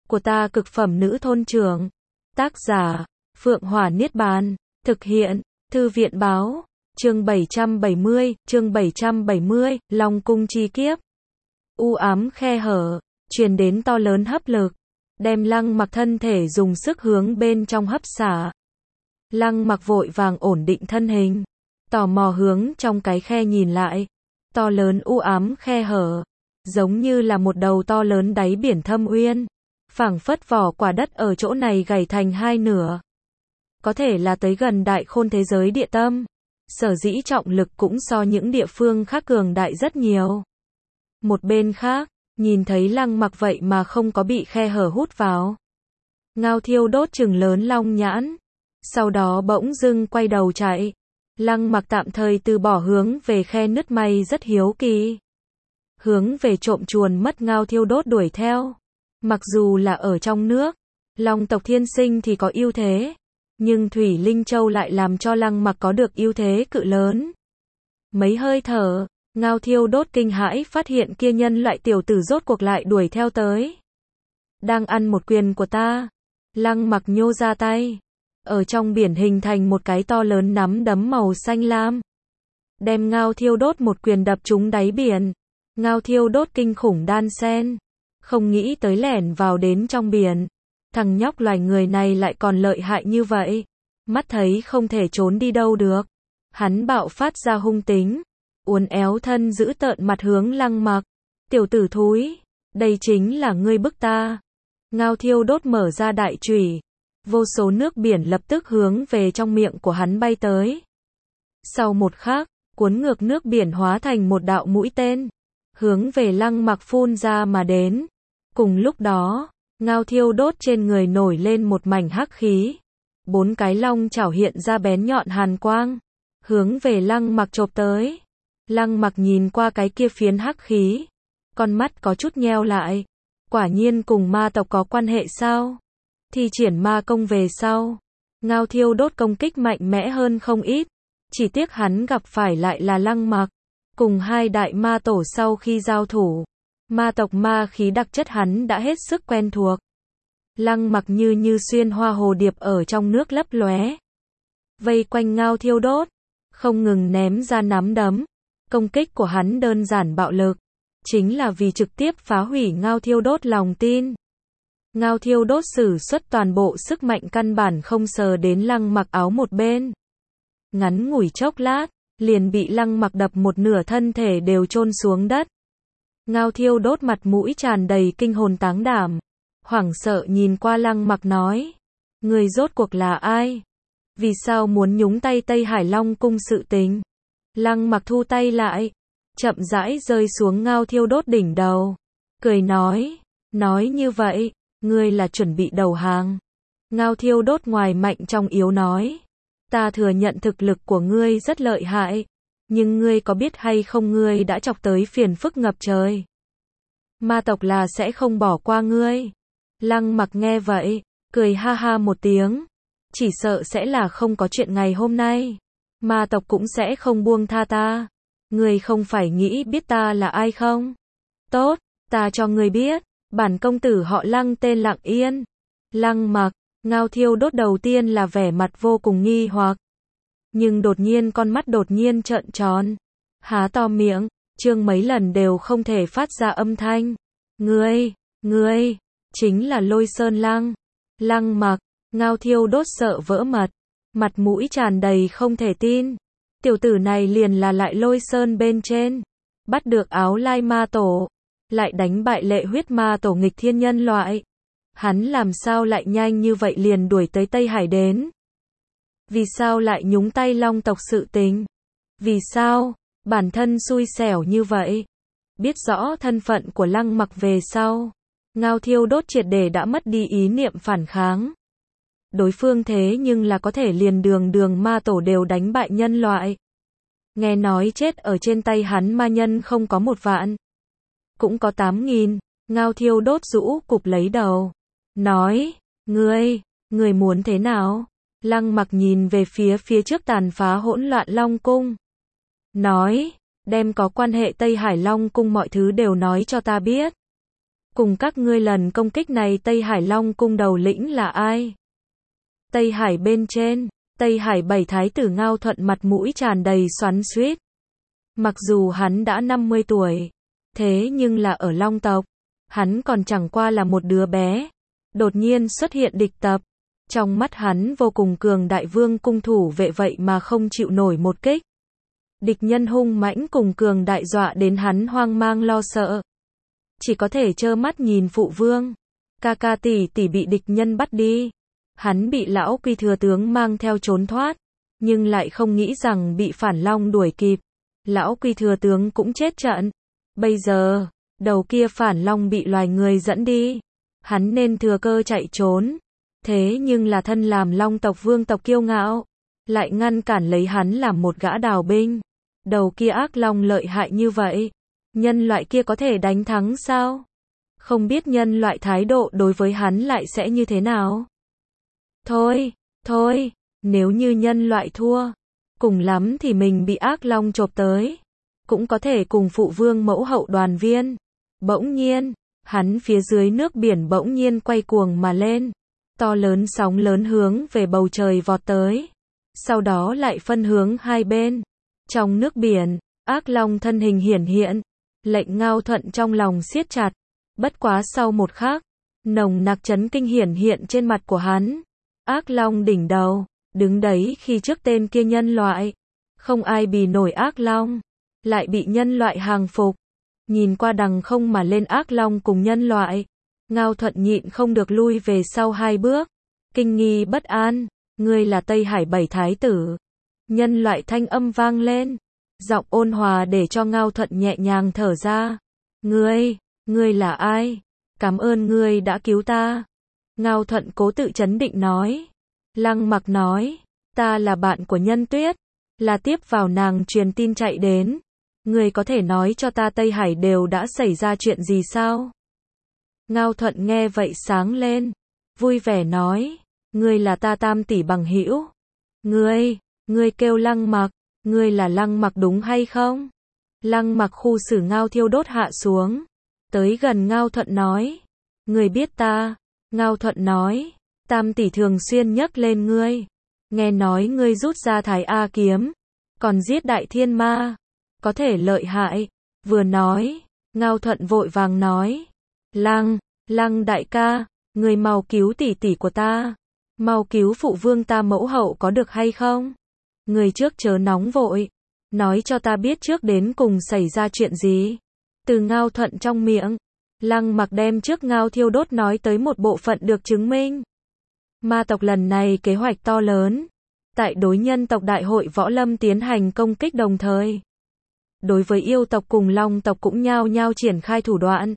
của ta cực phẩm nữ thôn trưởng. Tác giả, Phượng Hỏa Niết Bàn. Thực hiện, Thư viện Báo. Chương 770, Long cung chi kiếp. U ám khe hở, truyền đến to lớn hấp lực, đem Lăng Mặc thân thể dùng sức hướng bên trong hấp xả. Lăng Mặc vội vàng ổn định thân hình, tò mò hướng trong cái khe nhìn lại. To lớn u ám khe hở, giống như là một đầu to lớn đáy biển thâm uyên, phảng phất vỏ quả đất ở chỗ này gãy thành hai nửa. Có thể là tới gần đại khôn thế giới địa tâm, sở dĩ trọng lực cũng so những địa phương khác cường đại rất nhiều. Một bên khác, nhìn thấy Lăng Mặc vậy mà không có bị khe hở hút vào. Ngao Thiêu Đốt trừng lớn long nhãn, sau đó bỗng dưng quay đầu chạy. Lăng Mặc tạm thời từ bỏ hướng về khe nứt may rất hiếu kỳ. Hướng về trộm chuồn mất Ngao Thiêu Đốt đuổi theo. Mặc dù là ở trong nước, Long tộc thiên sinh thì có ưu thế, nhưng Thủy Linh Châu lại làm cho Lăng Mặc có được ưu thế cự lớn. Mấy hơi thở, Ngao Thiêu Đốt kinh hãi phát hiện kia nhân loại tiểu tử rốt cuộc lại đuổi theo tới. Đang ăn một quyền của ta. Lăng Mặc nhô ra tay, ở trong biển hình thành một cái to lớn nắm đấm màu xanh lam, đem Ngao Thiêu Đốt một quyền đập trúng đáy biển. Ngao Thiêu Đốt kinh khủng đan sen, không nghĩ tới lẻn vào đến trong biển. Thằng nhóc loài người này lại còn lợi hại như vậy, mắt thấy không thể trốn đi đâu được. Hắn bạo phát ra hung tính, uốn éo thân giữ tợn mặt hướng Lăng Mặc. Tiểu tử thúi, đây chính là ngươi bức ta. Ngao Thiêu Đốt mở ra đại chùy, vô số nước biển lập tức hướng về trong miệng của hắn bay tới. Sau một khắc, cuốn ngược nước biển hóa thành một đạo mũi tên, hướng về Lăng Mặc phun ra mà đến. Cùng lúc đó, Ngao Thiêu Đốt trên người nổi lên một mảnh hắc khí. 4 cái long chảo hiện ra bén nhọn hàn quang, hướng về Lăng Mặc chộp tới. Lăng Mặc nhìn qua cái kia phiến hắc khí, con mắt có chút nheo lại. Quả nhiên cùng ma tộc có quan hệ sao? Thi triển ma công về sau, Ngao Thiêu Đốt công kích mạnh mẽ hơn không ít. Chỉ tiếc hắn gặp phải lại là Lăng Mặc. Cùng hai đại ma tổ sau khi giao thủ, ma tộc ma khí đặc chất hắn đã hết sức quen thuộc. Lăng Mặc như xuyên hoa hồ điệp ở trong nước lấp lóe, vây quanh Ngao Thiêu Đốt, không ngừng ném ra nắm đấm. Công kích của hắn đơn giản bạo lực, chính là vì trực tiếp phá hủy Ngao Thiêu Đốt lòng tin. Ngao Thiêu Đốt sử xuất toàn bộ sức mạnh căn bản không sờ đến Lăng Mặc áo một bên. Ngắn ngủi chốc lát, liền bị Lăng Mặc đập một nửa thân thể đều chôn xuống đất. Ngao Thiêu Đốt mặt mũi tràn đầy kinh hồn táng đảm, hoảng sợ nhìn qua Lăng Mặc nói: "Người rốt cuộc là ai? Vì sao muốn nhúng tay Tây Hải Long cung sự tình?" Lăng Mặc thu tay lại, chậm rãi rơi xuống Ngao Thiêu Đốt đỉnh đầu, cười nói như vậy, ngươi là chuẩn bị đầu hàng. Ngao Thiêu Đốt ngoài mạnh trong yếu nói: "Ta thừa nhận thực lực của ngươi rất lợi hại, nhưng ngươi có biết hay không ngươi đã chọc tới phiền phức ngập trời. Ma tộc là sẽ không bỏ qua ngươi." Lăng Mặc nghe vậy, cười ha ha một tiếng, chỉ sợ sẽ là không có chuyện ngày hôm nay. Ma tộc cũng sẽ không buông tha ta. Ngươi không phải nghĩ biết ta là ai không? Tốt, ta cho ngươi biết, bản công tử họ Lăng tên Lặng Yên. Lăng Mặc, Ngao Thiêu Đốt đầu tiên là vẻ mặt vô cùng nghi hoặc, nhưng đột nhiên con mắt đột nhiên trợn tròn, há to miệng, trương mấy lần đều không thể phát ra âm thanh. Ngươi, chính là Lôi Sơn Lăng. Lăng Mặc, Ngao Thiêu Đốt sợ vỡ mật, mặt mũi tràn đầy không thể tin. Tiểu tử này liền là lại Lôi Sơn bên trên, bắt được Áo Lai ma tổ, lại đánh bại Lệ Huyết ma tổ nghịch thiên nhân loại. Hắn làm sao lại nhanh như vậy liền đuổi tới Tây Hải đến? Vì sao lại nhúng tay Long tộc sự tình? Vì sao bản thân xui xẻo như vậy? Biết rõ thân phận của Lăng Mặc về sau, Ngao Thiêu Đốt triệt để đã mất đi ý niệm phản kháng. Đối phương thế nhưng là có thể liền đường ma tổ đều đánh bại nhân loại. Nghe nói chết ở trên tay hắn ma nhân không có 1 vạn, cũng có 8.000. Ngao Thiêu Đốt rũ cụp lấy đầu, nói: Ngươi muốn thế nào? Lăng Mặc nhìn về phía trước tàn phá hỗn loạn Long cung, nói: đem có quan hệ Tây Hải Long cung mọi thứ đều nói cho ta biết. Cùng các ngươi lần công kích này Tây Hải Long cung đầu lĩnh là ai? Tây Hải bên trên, Tây Hải 7 thái tử Ngao Thuận mặt mũi tràn đầy xoắn xuýt. Mặc dù hắn đã 50 tuổi, thế nhưng là ở Long tộc, hắn còn chẳng qua là một đứa bé. Đột nhiên xuất hiện địch tập, trong mắt hắn vô cùng cường đại vương cung thủ vệ vậy mà không chịu nổi một kích. Địch nhân hung mãnh cùng cường đại dọa đến hắn hoang mang lo sợ. Chỉ có thể trơ mắt nhìn phụ vương, ca ca tỷ tỷ bị địch nhân bắt đi. Hắn bị lão Quy thừa tướng mang theo trốn thoát, nhưng lại không nghĩ rằng bị Phản Long đuổi kịp. Lão Quy thừa tướng cũng chết trận. Bây giờ, đầu kia Phản Long bị loài người dẫn đi. Hắn nên thừa cơ chạy trốn. Thế nhưng là thân làm Long tộc vương tộc kiêu ngạo, lại ngăn cản lấy hắn làm một gã đào binh. Đầu kia ác long lợi hại như vậy, nhân loại kia có thể đánh thắng sao? Không biết nhân loại thái độ đối với hắn lại sẽ như thế nào? Thôi, nếu như nhân loại thua, cùng lắm thì mình bị ác long chộp tới, cũng có thể cùng phụ vương mẫu hậu đoàn viên. Bỗng nhiên, hắn phía dưới nước biển bỗng nhiên quay cuồng mà lên, to lớn sóng lớn hướng về bầu trời vọt tới, sau đó lại phân hướng hai bên. Trong nước biển, ác long thân hình hiển hiện, lệnh Ngao Thuận trong lòng siết chặt. Bất quá sau một khắc, nồng nặc chấn kinh hiển hiện trên mặt của hắn. Ác long đỉnh đầu, đứng đấy khi trước tên kia nhân loại. Không ai bì nổi ác long, lại bị nhân loại hàng phục. Nhìn qua đằng không mà lên ác long cùng nhân loại, Ngao Thuận nhịn không được lui về sau hai bước. Kinh nghi bất an, ngươi là Tây Hải 7 thái tử. Nhân loại thanh âm vang lên, giọng ôn hòa để cho Ngao Thuận nhẹ nhàng thở ra. Ngươi là ai? Cảm ơn ngươi đã cứu ta. Ngao Thuận cố tự trấn định nói. Lăng Mặc nói, ta là bạn của Nhân Tuyết, là tiếp vào nàng truyền tin chạy đến. Ngươi có thể nói cho ta Tây Hải đều đã xảy ra chuyện gì sao? Ngao Thuận nghe vậy sáng lên, vui vẻ nói, ngươi là ta tam tỷ bằng hữu. Ngươi kêu Lăng Mặc, ngươi là Lăng Mặc đúng hay không? Lăng Mặc khu xử Ngao Thiêu Đốt hạ xuống, tới gần Ngao Thuận nói, ngươi biết ta? Ngao Thuận nói, tam tỷ thường xuyên nhắc lên ngươi, nghe nói ngươi rút ra Thái A kiếm, còn giết đại thiên ma, có thể lợi hại. Vừa nói, Ngao Thuận vội vàng nói, Lăng đại ca, ngươi mau cứu tỷ tỷ của ta, mau cứu phụ vương ta mẫu hậu có được hay không? Ngươi trước chớ nóng vội, nói cho ta biết trước đến cùng xảy ra chuyện gì. Từ Ngao Thuận trong miệng, Lăng Mặc đem trước Ngao Thiêu Đốt nói tới một bộ phận được chứng minh. Ma tộc lần này kế hoạch to lớn, tại đối nhân tộc đại hội võ lâm tiến hành công kích đồng thời. Đối với yêu tộc cùng long tộc cũng nhao nhao triển khai thủ đoạn.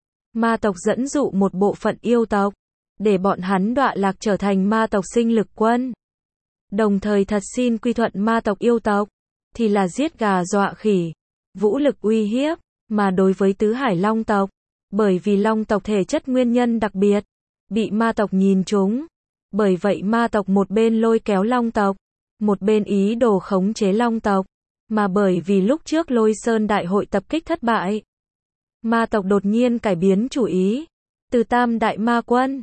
Ma tộc dẫn dụ một bộ phận yêu tộc, để bọn hắn đọa lạc trở thành ma tộc sinh lực quân. Đồng thời thật xin quy thuận ma tộc yêu tộc, thì là giết gà dọa khỉ, vũ lực uy hiếp, mà đối với tứ hải long tộc, bởi vì long tộc thể chất nguyên nhân đặc biệt, bị ma tộc nhìn trúng. Bởi vậy ma tộc một bên lôi kéo long tộc, một bên ý đồ khống chế long tộc, mà bởi vì lúc trước Lôi Sơn đại hội tập kích thất bại, ma tộc đột nhiên cải biến chủ ý, từ tam đại ma quân,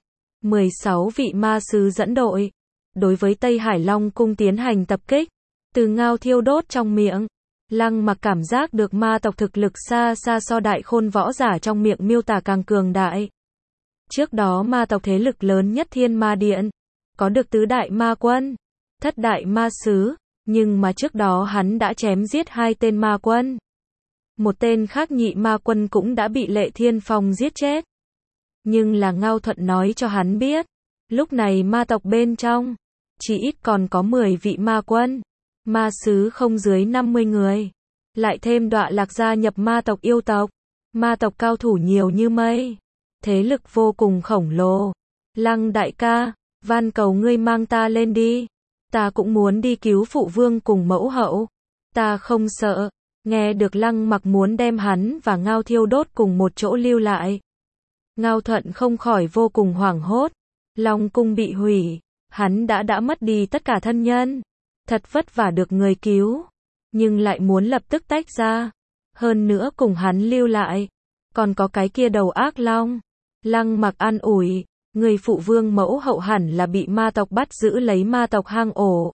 16 vị ma sứ dẫn đội, đối với Tây Hải Long cung tiến hành tập kích. Từ Ngao Thiêu Đốt trong miệng, Lăng Mặc cảm giác được ma tộc thực lực xa xa so đại khôn võ giả trong miệng miêu tả càng cường đại. Trước đó ma tộc thế lực lớn nhất Thiên Ma Điện, có được tứ đại ma quân, thất đại ma sứ, nhưng mà trước đó hắn đã chém giết 2 tên ma quân. Một tên khác nhị ma quân cũng đã bị Lệ Thiên Phong giết chết. Nhưng là Ngao Thuận nói cho hắn biết, lúc này ma tộc bên trong, chỉ ít còn có 10 vị ma quân, ma sứ không dưới 50 người. Lại thêm đọa lạc gia nhập ma tộc yêu tộc, ma tộc cao thủ nhiều như mây, thế lực vô cùng khổng lồ. Lăng đại ca, van cầu ngươi mang ta lên đi, ta cũng muốn đi cứu phụ vương cùng mẫu hậu, ta không sợ. Nghe được Lăng Mặc muốn đem hắn và Ngao Thiêu Đốt cùng một chỗ lưu lại, Ngao Thuận không khỏi vô cùng hoảng hốt. Long cung bị hủy, hắn đã mất đi tất cả thân nhân, thật vất vả được người cứu, nhưng lại muốn lập tức tách ra, hơn nữa cùng hắn lưu lại, còn có cái kia đầu ác long. Lăng Mặc an ủi, người phụ vương mẫu hậu hẳn là bị ma tộc bắt giữ lấy ma tộc hang ổ.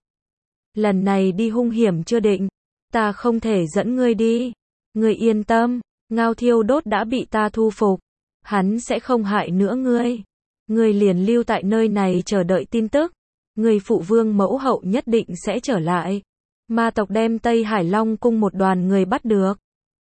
Lần này đi hung hiểm chưa định, ta không thể dẫn ngươi đi. Ngươi yên tâm, Ngao Thiêu Đốt đã bị ta thu phục, hắn sẽ không hại nữa ngươi. Ngươi liền lưu tại nơi này chờ đợi tin tức. Người phụ vương mẫu hậu nhất định sẽ trở lại. Ma tộc đem Tây Hải Long cung một đoàn người bắt được.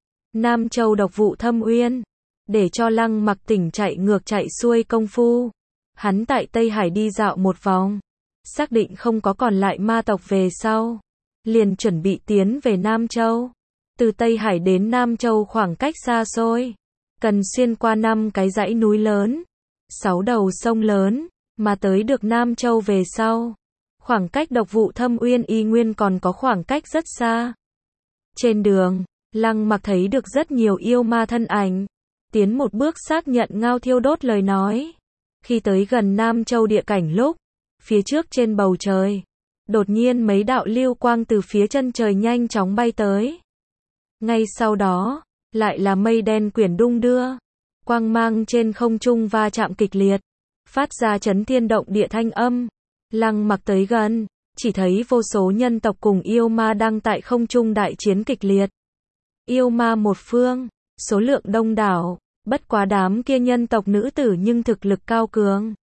Nam Châu Độc Vụ Thâm Uyên, để cho Lăng Mặc tỉnh chạy ngược chạy xuôi công phu. Hắn tại Tây Hải đi dạo một vòng, xác định không có còn lại ma tộc về sau, liền chuẩn bị tiến về Nam Châu. Từ Tây Hải đến Nam Châu khoảng cách xa xôi, cần xuyên qua 5 cái dãy núi lớn, 6 đầu sông lớn, mà tới được Nam Châu về sau. Khoảng cách Độc Vụ Thâm Uyên y nguyên còn có khoảng cách rất xa. Trên đường, Lăng Mặc thấy được rất nhiều yêu ma thân ảnh, tiến một bước xác nhận Ngao Thiêu Đốt lời nói. Khi tới gần Nam Châu địa cảnh lúc, phía trước trên bầu trời, đột nhiên mấy đạo lưu quang từ phía chân trời nhanh chóng bay tới. Ngay sau đó, lại là mây đen quyển đung đưa, quang mang trên không trung va chạm kịch liệt, phát ra chấn thiên động địa thanh âm. Lăng Mặc tới gần, chỉ thấy vô số nhân tộc cùng yêu ma đang tại không trung đại chiến kịch liệt. Yêu ma một phương, số lượng đông đảo, bất quá đám kia nhân tộc nữ tử nhưng thực lực cao cường.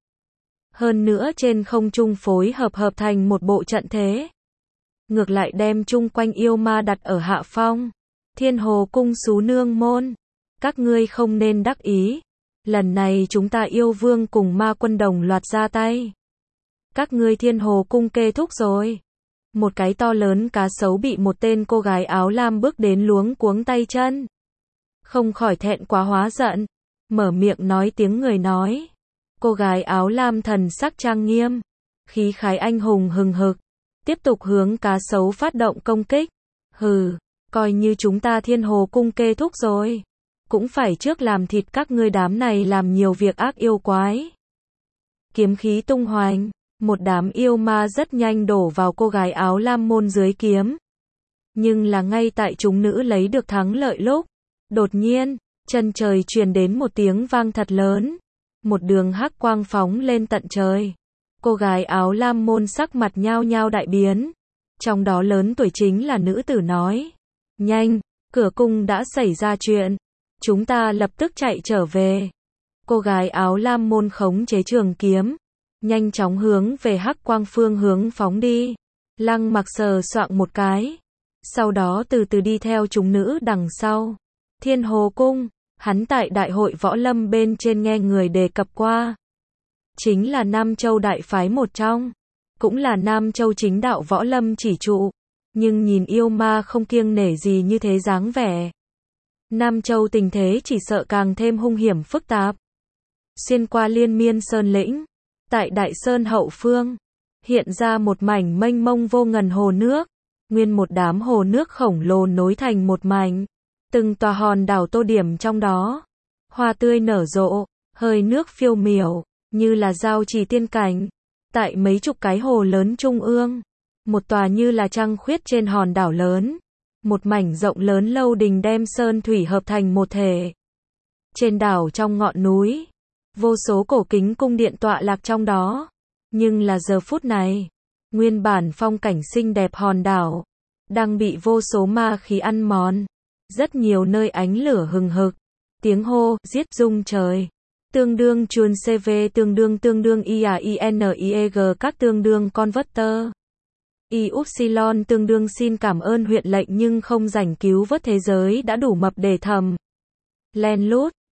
Hơn nữa trên không trung phối hợp thành một bộ trận thế. Ngược lại đem chung quanh yêu ma đặt ở hạ phong. Thiên Hồ Cung Sú Nương môn, các ngươi không nên đắc ý. Lần này chúng ta yêu vương cùng ma quân đồng loạt ra tay. Các ngươi Thiên Hồ Cung kết thúc rồi. Một cái to lớn cá sấu bị một tên cô gái áo lam bước đến luống cuống tay chân. Không khỏi thẹn quá hóa giận, mở miệng nói tiếng người nói. Cô gái áo lam thần sắc trang nghiêm, khí khái anh hùng hừng hực, tiếp tục hướng cá sấu phát động công kích. Hừ, coi như chúng ta Thiên Hồ Cung kết thúc rồi, cũng phải trước làm thịt các ngươi đám này làm nhiều việc ác yêu quái. Kiếm khí tung hoành, một đám yêu ma rất nhanh đổ vào cô gái áo lam môn dưới kiếm. Nhưng là ngay tại chúng nữ lấy được thắng lợi lúc, đột nhiên, chân trời truyền đến một tiếng vang thật lớn. Một đường hắc quang phóng lên tận trời. Cô gái áo lam môn sắc mặt nhao nhao đại biến. Trong đó lớn tuổi chính là nữ tử nói. Nhanh, cửa cung đã xảy ra chuyện. Chúng ta lập tức chạy trở về. Cô gái áo lam môn khống chế trường kiếm, nhanh chóng hướng về hắc quang phương hướng phóng đi. Lăng Mặc sờ soạng một cái, sau đó từ từ đi theo chúng nữ đằng sau. Thiên Hồ Cung, hắn tại đại hội võ lâm bên trên nghe người đề cập qua. Chính là Nam Châu đại phái một trong, cũng là Nam Châu chính đạo võ lâm chỉ trụ, nhưng nhìn yêu ma không kiêng nể gì như thế dáng vẻ. Nam Châu tình thế chỉ sợ càng thêm hung hiểm phức tạp. Xuyên qua liên miên sơn lĩnh, tại đại sơn hậu phương, hiện ra một mảnh mênh mông vô ngần hồ nước, nguyên một đám hồ nước khổng lồ nối thành một mảnh, từng tòa hòn đảo tô điểm trong đó, hoa tươi nở rộ, hơi nước phiêu miểu, như là giao trì tiên cảnh. Tại mấy chục cái hồ lớn trung ương, một tòa như là trăng khuyết trên hòn đảo lớn, một mảnh rộng lớn lâu đình đem sơn thủy hợp thành một thể. Trên đảo trong ngọn núi, vô số cổ kính cung điện tọa lạc trong đó, nhưng là giờ phút này, nguyên bản phong cảnh xinh đẹp hòn đảo đang bị vô số ma khí ăn mòn. Rất nhiều nơi ánh lửa hừng hực, tiếng hô giết rung trời. Tương đương chuồn CV tương đương IAINIEG các tương đương converter. Yupsilon tương đương xin cảm ơn huyện lệnh nhưng không rảnh cứu vớt thế giới đã đủ mập để thầm. Len lút,